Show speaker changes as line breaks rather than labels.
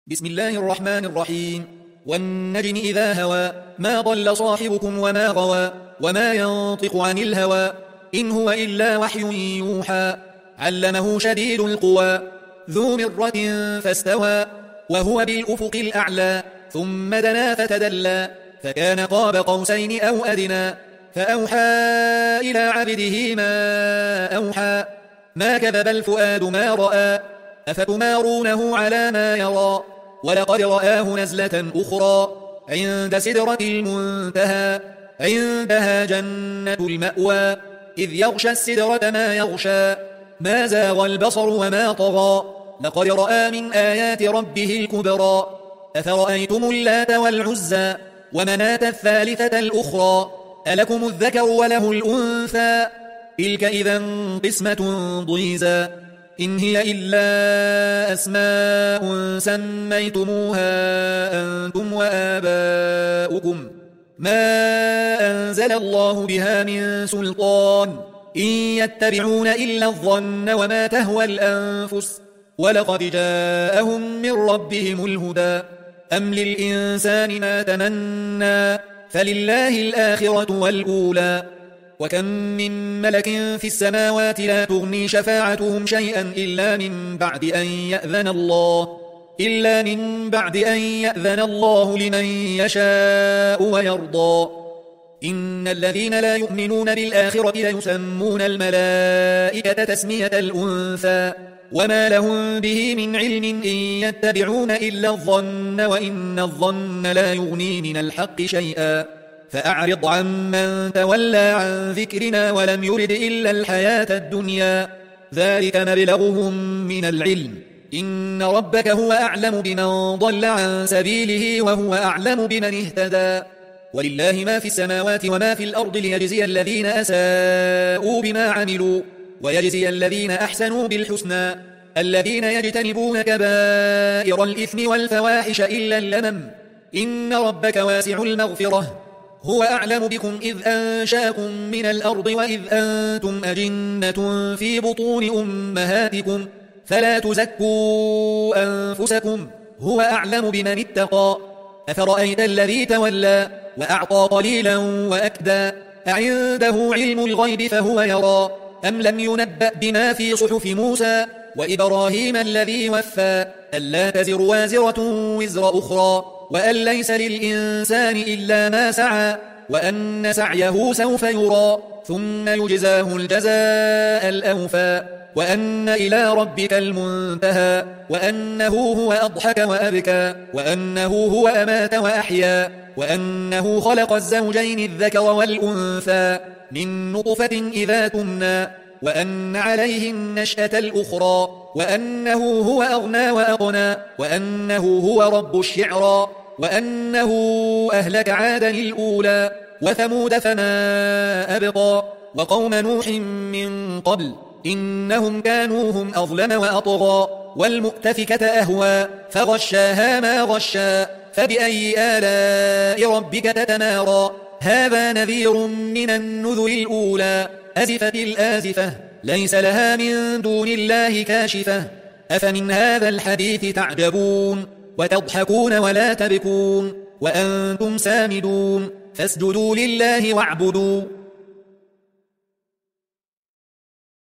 بسم الله الرحمن الرحيم. والنجم إذا هوى ما ضل صاحبكم وما غوى وما ينطق عن الهوى إن هو إلا وحي يوحى علمه شديد القوى ذو مرة فاستوى وهو بالأفق الأعلى ثم دنا فتدلى فكان قاب قوسين أو أدنى فأوحى إلى عبده ما أوحى ما كذب الفؤاد ما رأى أفتمارونه على ما يرى ولقد رآه نزلة أخرى عند سدرة المنتهى عندها جنة المأوى إذ يغشى السدرة ما يغشى ما زاغ البصر وما طغى لقد رأى من آيات ربه الكبرى أفرأيتم اللات والعزى ومناة الثالثة الأخرى ألكم الذكر وله الأنثى تلك إذا قسمة ضيزى إن هي إلا أسماء سميتموها أنتم وآباؤكم ما أنزل الله بها من سلطان إن يتبعون إلا الظن وما تهوى الأنفس ولقد جاءهم من ربهم الهدى أم للإنسان ما تمنى فلله الآخرة والأولى وكم من ملك في السماوات لا تغني شفاعتهم شيئا إلا من بعد أن يأذن الله لمن يشاء ويرضى إن الذين لا يؤمنون بالآخرة ليسمون الملائكة تسمية الأنثى وما لهم به من علم إن يتبعون إلا الظن وإن الظن لا يغني من الحق شيئا فأعرض عمن تولى عن ذكرنا ولم يرد إلا الحياة الدنيا ذلك مبلغهم من العلم إن ربك هو أعلم بمن ضل عن سبيله وهو أعلم بمن اهتدى ولله ما في السماوات وما في الأرض ليجزي الذين أساءوا بما عملوا ويجزي الذين أحسنوا بالحسنى الذين يجتنبون كبائر الإثم والفواحش إلا اللمم إن ربك واسع المغفرة هو أعلم بكم إذ أنشاكم من الأرض وإذ أنتم أجنة في بطون أمهاتكم فلا تزكوا أنفسكم هو أعلم بمن اتقى أفرأيت الذي تولى وأعطى قليلا وأكدى أعنده علم الغيب فهو يرى أم لم ينبأ بما في صحف موسى وإبراهيم الذي وفى ألا تزر وازرة وزر أخرى وأن ليس للإنسان إلا ما سعى وأن سعيه سوف يرى ثم يجزاه الجزاء الأوفى وأن إلى ربك المنتهى وأنه هو أضحك وأبكى وأنه هو أمات وأحيا وأنه خلق الزوجين الذكر والأنثى من نطفة إذا تمنى وأن عليه النشأة الأخرى وأنه هو أغنى وأقنى وأنه هو رب الشعرى وأنه أهلك عادا الأولى وثمود فما أبقى وقوم نوح من قبل إنهم كانوا هم أظلم وأطغى والمؤتفكة أهوى فغشاها ما غشا فبأي آلاء ربك تتمارى هذا نذير من النذر الأولى أزفت الآزفة ليس لها من دون الله كاشفة أفمن هذا الحديث تعجبون وتضحكون ولا تبكون وأنتم سامدون فاسجدوا لله واعبدوا